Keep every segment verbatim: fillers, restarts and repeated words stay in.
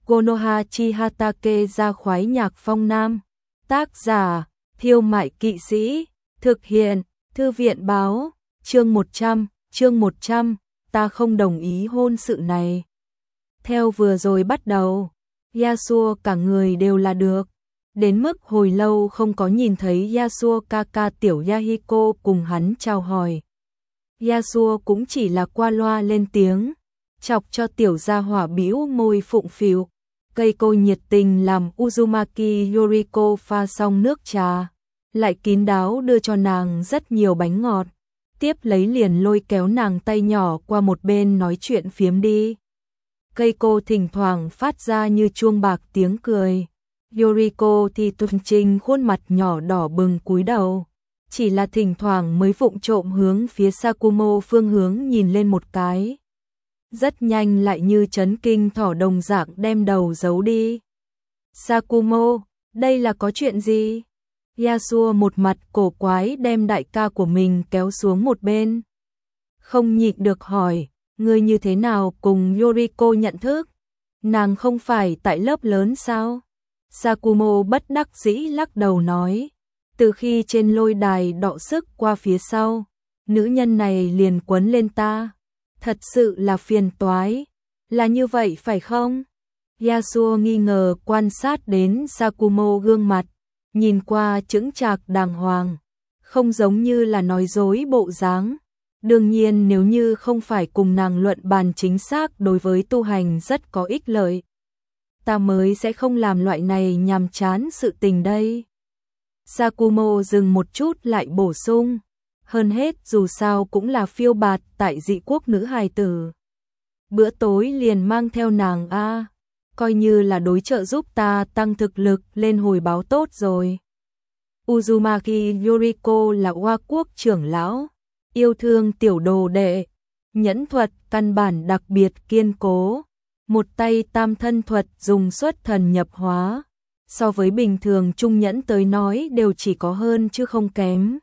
Konoha Chihatake ra khoái nhạc phong nam. Tác giả, Thiêu Mại Kỵ Sĩ. Thực hiện, Thư viện báo. Chương một trăm, chương một trăm, ta không đồng ý hôn sự này. Theo vừa rồi bắt đầu, Yasuo cả người đều là được. Đến mức hồi lâu không có nhìn thấy Yasuo Kaka tiểu Yahiko cùng hắn chào hỏi. Yasuo cũng chỉ là qua loa lên tiếng, chọc cho tiểu gia hỏa bĩu môi phụng phịu. Cây cô nhiệt tình làm Uzumaki Yoriko pha xong nước trà, lại kín đáo đưa cho nàng rất nhiều bánh ngọt, tiếp lấy liền lôi kéo nàng tay nhỏ qua một bên nói chuyện phiếm đi. Cây cô thỉnh thoảng phát ra như chuông bạc tiếng cười. Yoriko thì tuần trình khuôn mặt nhỏ đỏ bừng cúi đầu, chỉ là thỉnh thoảng mới vụng trộm hướng phía Sakumo phương hướng nhìn lên một cái. Rất nhanh lại như chấn kinh thỏ đồng dạng đem đầu giấu đi. Sakumo, đây là có chuyện gì? Yasuo một mặt cổ quái đem đại ca của mình kéo xuống một bên. Không nhịn được hỏi, ngươi như thế nào cùng Yoriko nhận thức? Nàng không phải tại lớp lớn sao? Sakumo bất đắc dĩ lắc đầu nói, từ khi trên lôi đài đọ sức qua phía sau, nữ nhân này liền quấn lên ta. Thật sự là phiền toái. Là như vậy phải không? Yasuo nghi ngờ quan sát đến Sakumo gương mặt, nhìn qua chững chạc đàng hoàng, không giống như là nói dối bộ dáng. Đương nhiên nếu như không phải cùng nàng luận bàn chính xác đối với tu hành rất có ích lợi, ta mới sẽ không làm loại này nhàm chán sự tình đây. Sakumo dừng một chút lại bổ sung, hơn hết dù sao cũng là phiêu bạt tại dị quốc nữ hài tử. Bữa tối liền mang theo nàng a, coi như là đối trợ giúp ta tăng thực lực lên hồi báo tốt rồi. Uzumaki Yoriko là Oa quốc trưởng lão, yêu thương tiểu đồ đệ, nhẫn thuật căn bản đặc biệt kiên cố, một tay tam thân thuật dùng xuất thần nhập hóa, so với bình thường trung nhẫn tới nói đều chỉ có hơn chứ không kém.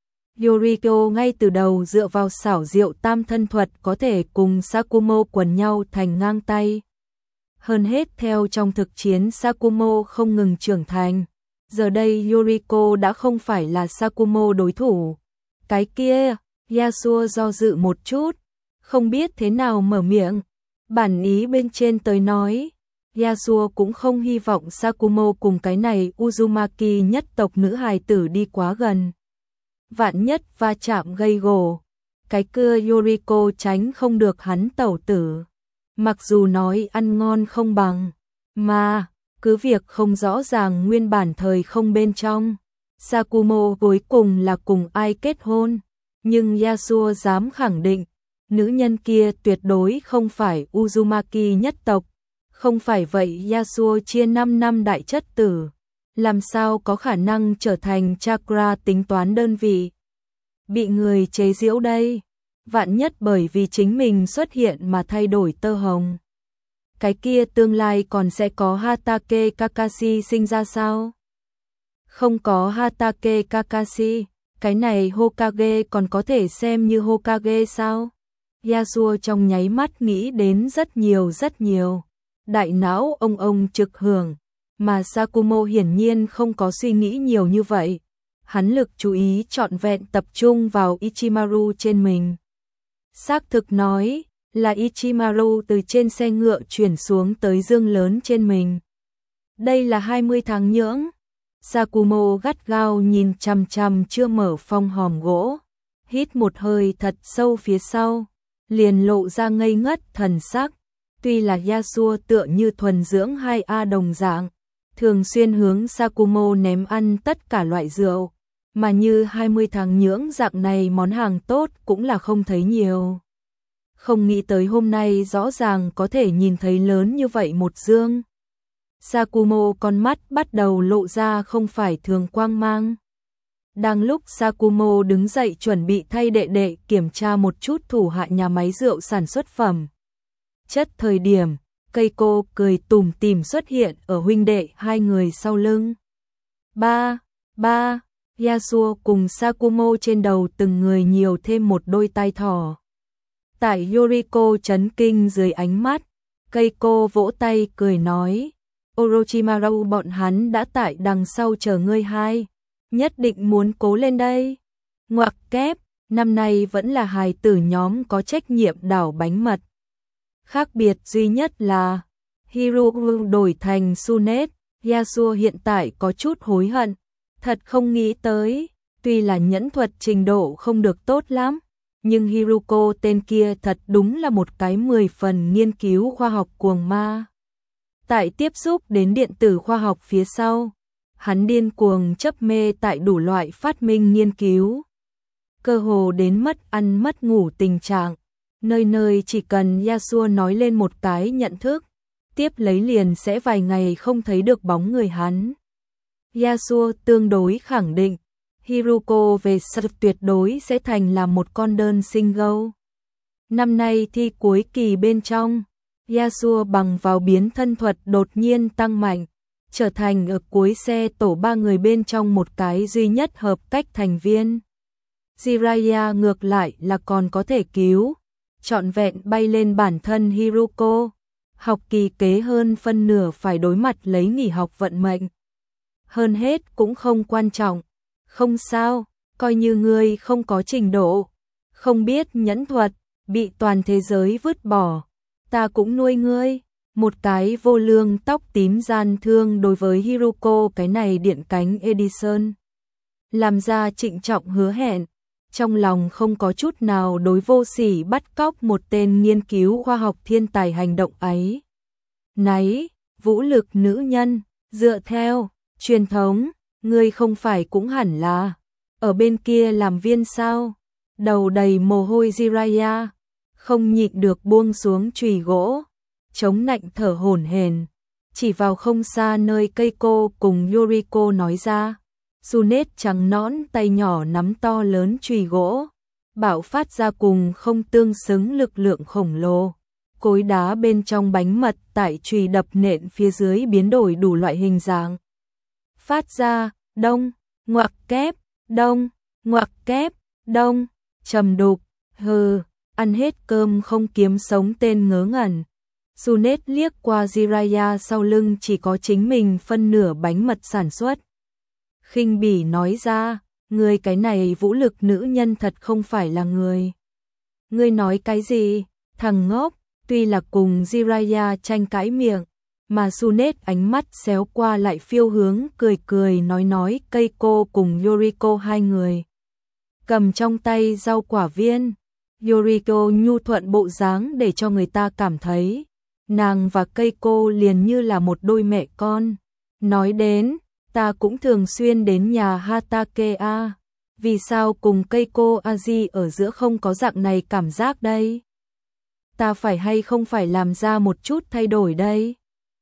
Yoriko ngay từ đầu dựa vào xảo diệu tam thân thuật có thể cùng Sakumo quần nhau thành ngang tay. Hơn hết theo trong thực chiến Sakumo không ngừng trưởng thành, giờ đây Yoriko đã không phải là Sakumo đối thủ. Cái kia, Yasuo do dự một chút, không biết thế nào mở miệng. Bản ý bên trên tới nói, Yasuo cũng không hy vọng Sakumo cùng cái này Uzumaki nhất tộc nữ hài tử đi quá gần. Vạn nhất va chạm gây gổ, cái cưa Yoriko tránh không được hắn tẩu tử. Mặc dù nói ăn ngon không bằng, mà cứ việc không rõ ràng nguyên bản thời không bên trong, Sakumo cuối cùng là cùng ai kết hôn, nhưng Yasuo dám khẳng định, nữ nhân kia tuyệt đối không phải Uzumaki nhất tộc. Không phải vậy Yasuo chia năm năm đại chất tử, làm sao có khả năng trở thành chakra tính toán đơn vị. Bị người chế giễu đây, vạn nhất bởi vì chính mình xuất hiện mà thay đổi tơ hồng. Cái kia tương lai còn sẽ có Hatake Kakashi sinh ra sao? Không có Hatake Kakashi, cái này Hokage còn có thể xem như Hokage sao? Yasuo trong nháy mắt nghĩ đến rất nhiều rất nhiều. Đại não ông ông trực hưởng, mà Sakumo hiển nhiên không có suy nghĩ nhiều như vậy. Hắn lực chú ý trọn vẹn tập trung vào Ichimaru trên mình. Xác thực nói, là Ichimaru từ trên xe ngựa chuyển xuống tới dương lớn trên mình. Đây là hai mươi tháng nhưỡng. Sakumo gắt gao nhìn chằm chằm chưa mở phong hòm gỗ, hít một hơi thật sâu phía sau, liền lộ ra ngây ngất thần sắc. Tuy là Yasuo tựa như thuần dưỡng hai A đồng dạng, thường xuyên hướng Sakumo ném ăn tất cả loại rượu, mà như hai mươi tháng nhưỡng dạng này món hàng tốt cũng là không thấy nhiều. Không nghĩ tới hôm nay rõ ràng có thể nhìn thấy lớn như vậy một dương. Sakumo con mắt bắt đầu lộ ra không phải thường quang mang. Đang lúc Sakumo đứng dậy chuẩn bị thay đệ đệ kiểm tra một chút thủ hạ nhà máy rượu sản xuất phẩm chất thời điểm, cây cô cười tủm tỉm xuất hiện ở huynh đệ hai người sau lưng. Ba, ba, Yasuo cùng Sakumo trên đầu từng người nhiều thêm một đôi tai thỏ. Tại Yoriko chấn kinh dưới ánh mắt, Keiko vỗ tay cười nói, Orochimaru bọn hắn đã tại đằng sau chờ ngươi hai, nhất định muốn cố lên đây. Ngoặc kép, năm nay vẫn là hài tử nhóm có trách nhiệm đảo bánh mật. Khác biệt duy nhất là Hiruko đổi thành Tsunade, Yasuo hiện tại có chút hối hận, thật không nghĩ tới, tuy là nhẫn thuật trình độ không được tốt lắm, nhưng Hiruko tên kia thật đúng là một cái mười phần nghiên cứu khoa học cuồng ma. Tại tiếp xúc đến điện tử khoa học phía sau, hắn điên cuồng chấp mê tại đủ loại phát minh nghiên cứu. Cơ hồ đến mất ăn mất ngủ tình trạng, nơi nơi chỉ cần Yasuo nói lên một cái nhận thức, tiếp lấy liền sẽ vài ngày không thấy được bóng người hắn. Yasuo tương đối khẳng định, Hiruko về sau tuyệt đối sẽ thành là một con đơn single. Năm nay thi cuối kỳ bên trong, Yasuo bằng vào biến thân thuật đột nhiên tăng mạnh, trở thành ở cuối xe tổ ba người bên trong một cái duy nhất hợp cách thành viên. Jiraiya ngược lại là còn có thể cứu, trọn vẹn bay lên bản thân Hiruko, học kỳ kế hơn phân nửa phải đối mặt lấy nghỉ học vận mệnh. Hơn hết cũng không quan trọng, không sao, coi như ngươi không có trình độ, không biết nhẫn thuật, bị toàn thế giới vứt bỏ, ta cũng nuôi ngươi. Một cái vô lương tóc tím gian thương đối với Hiruko cái này điện cánh Edison. Làm ra trịnh trọng hứa hẹn, trong lòng không có chút nào đối vô sỉ bắt cóc một tên nghiên cứu khoa học thiên tài hành động ấy. Náy, vũ lực nữ nhân, dựa theo truyền thống, ngươi không phải cũng hẳn là ở bên kia làm viên sao? Đầu đầy mồ hôi Jiraiya, không nhịn được buông xuống chùy gỗ, chống nạnh thở hổn hển, chỉ vào không xa nơi Keiko cùng Yuriko nói ra. Tsunade trắng nõn tay nhỏ nắm to lớn chùy gỗ, bạo phát ra cùng không tương xứng lực lượng khổng lồ. Cối đá bên trong bánh mật tại chùy đập nện phía dưới biến đổi đủ loại hình dạng. Phát ra, đông, ngoặc kép, đông, ngoặc kép, đông, trầm đục, hừ, ăn hết cơm không kiếm sống tên ngớ ngẩn. Tsunade liếc qua Jiraiya sau lưng chỉ có chính mình phân nửa bánh mật sản xuất. Khinh bỉ nói ra, ngươi cái này vũ lực nữ nhân thật không phải là người. Ngươi nói cái gì, thằng ngốc, tuy là cùng Jiraiya tranh cãi miệng, mà Tsunade ánh mắt xéo qua lại phiêu hướng cười cười nói nói Keiko cùng Yuriko hai người. Cầm trong tay rau quả viên, Yuriko nhu thuận bộ dáng để cho người ta cảm thấy, nàng và Keiko liền như là một đôi mẹ con. Nói đến, ta cũng thường xuyên đến nhà Hatake a, vì sao cùng Keiko Aji ở giữa không có dạng này cảm giác đây? Ta phải hay không phải làm ra một chút thay đổi đây?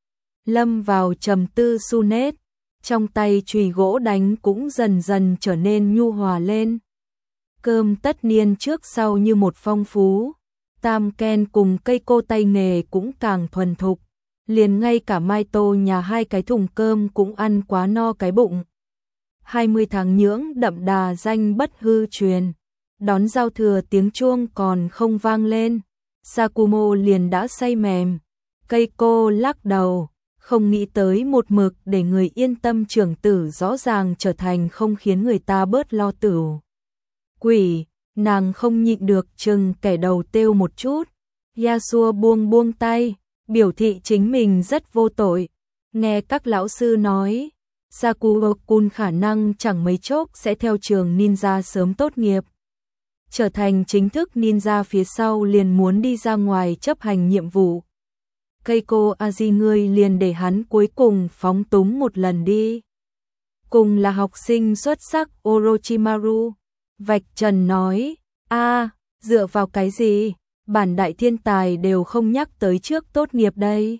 Lâm vào trầm tư Tsunade, trong tay chùy gỗ đánh cũng dần dần trở nên nhu hòa lên. Cơm tất niên trước sau như một phong phú, Tam Ken cùng Keiko tay nghề cũng càng thuần thục. Liền ngay cả Mai Tô nhà hai cái thùng cơm cũng ăn quá no cái bụng. hai mươi tháng nhưỡng đậm đà danh bất hư truyền, đón giao thừa tiếng chuông còn không vang lên, Sakumo liền đã say mềm. Keiko lắc đầu, không nghĩ tới một mực để người yên tâm trưởng tử rõ ràng trở thành không khiến người ta bớt lo tửu. Quỷ, nàng không nhịn được chừng kẻ đầu têu một chút. Yasuo buông buông tay, biểu thị chính mình rất vô tội. Nghe các lão sư nói, Sakura-kun khả năng chẳng mấy chốc sẽ theo trường ninja sớm tốt nghiệp. Trở thành chính thức ninja phía sau liền muốn đi ra ngoài chấp hành nhiệm vụ. Keiko Aji ngươi liền để hắn cuối cùng phóng túng một lần đi. Cùng là học sinh xuất sắc Orochimaru, vạch trần nói, a dựa vào cái gì? Bản đại thiên tài đều không nhắc tới trước tốt nghiệp đây.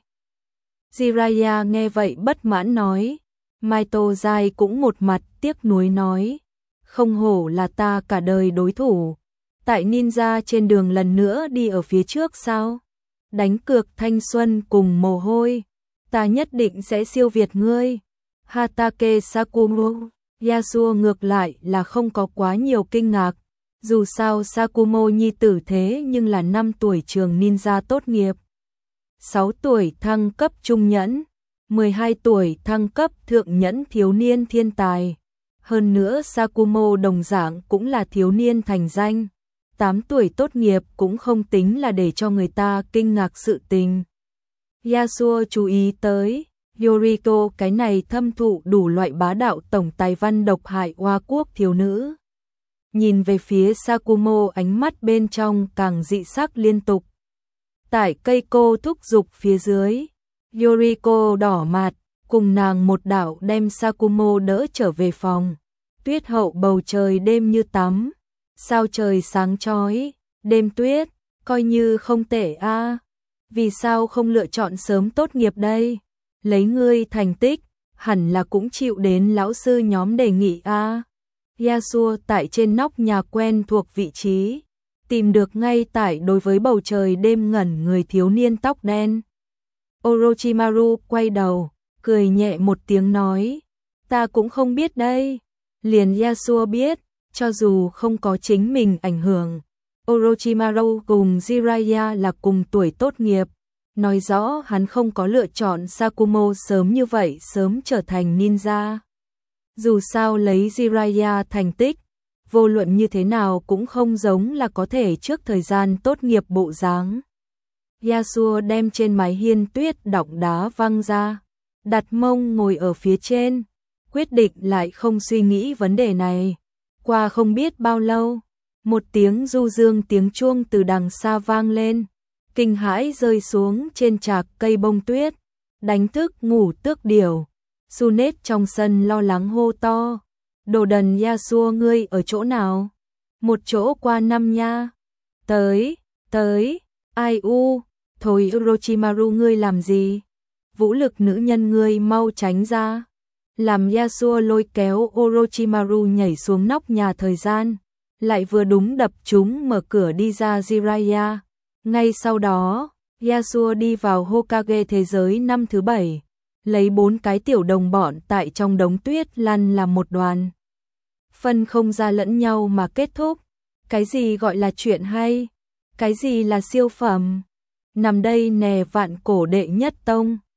Jiraiya nghe vậy bất mãn nói, Mai Tô Giai cũng một mặt tiếc nuối nói, không hổ là ta cả đời đối thủ, tại ninja trên đường lần nữa đi ở phía trước sao? Đánh cược thanh xuân cùng mồ hôi, ta nhất định sẽ siêu việt ngươi. Hatake Sakumo, Yasuo ngược lại là không có quá nhiều kinh ngạc. Dù sao Sakumo nhi tử thế nhưng là năm tuổi trường ninja tốt nghiệp. sáu tuổi thăng cấp trung nhẫn, mười hai tuổi thăng cấp thượng nhẫn thiếu niên thiên tài. Hơn nữa Sakumo đồng dạng cũng là thiếu niên thành danh, tám tuổi tốt nghiệp cũng không tính là để cho người ta kinh ngạc sự tình. Yasuo chú ý tới, Yoriko cái này thâm thụ đủ loại bá đạo tổng tài văn độc hại Hoa quốc thiếu nữ. Nhìn về phía Sakumo ánh mắt bên trong càng dị sắc liên tục. Tại cây cô thúc giục phía dưới, Yoriko đỏ mặt, cùng nàng một đạo đem Sakumo đỡ trở về phòng. Tuyết hậu bầu trời đêm như tắm, sao trời sáng chói, đêm tuyết, coi như không tệ a. Vì sao không lựa chọn sớm tốt nghiệp đây? Lấy ngươi thành tích, hẳn là cũng chịu đến lão sư nhóm đề nghị a. Yasuo tại trên nóc nhà quen thuộc vị trí, tìm được ngay tại đối với bầu trời đêm ngẩn người thiếu niên tóc đen. Orochimaru quay đầu, cười nhẹ một tiếng nói, ta cũng không biết đây. Liền Yasuo biết, cho dù không có chính mình ảnh hưởng, Orochimaru cùng Jiraiya là cùng tuổi tốt nghiệp, nói rõ hắn không có lựa chọn Sakumo sớm như vậy sớm trở thành ninja. Dù sao lấy Jiraiya thành tích, vô luận như thế nào cũng không giống là có thể trước thời gian tốt nghiệp bộ dáng. Yasuo đem trên mái hiên tuyết đọng đá văng ra, đặt mông ngồi ở phía trên, quyết định lại không suy nghĩ vấn đề này. Qua không biết bao lâu, một tiếng du dương tiếng chuông từ đằng xa vang lên, kinh hãi rơi xuống trên trạc cây bông tuyết, đánh thức ngủ tước điểu. Sunet trong sân lo lắng hô to, đồ đần Yasuo ngươi ở chỗ nào? Một chỗ qua năm nha. Tới, tới, ai u, thôi Orochimaru ngươi làm gì? Vũ lực nữ nhân ngươi mau tránh ra. Làm Yasuo lôi kéo Orochimaru nhảy xuống nóc nhà thời gian, lại vừa đúng đập chúng mở cửa đi ra Jiraiya. Ngay sau đó, Yasuo đi vào Hokage thế giới năm thứ bảy, lấy bốn cái tiểu đồng bọn tại trong đống tuyết lăn làm một đoàn. Phân không ra lẫn nhau mà kết thúc. Cái gì gọi là chuyện hay? Cái gì là siêu phẩm? Nằm đây nè vạn cổ đệ nhất tông.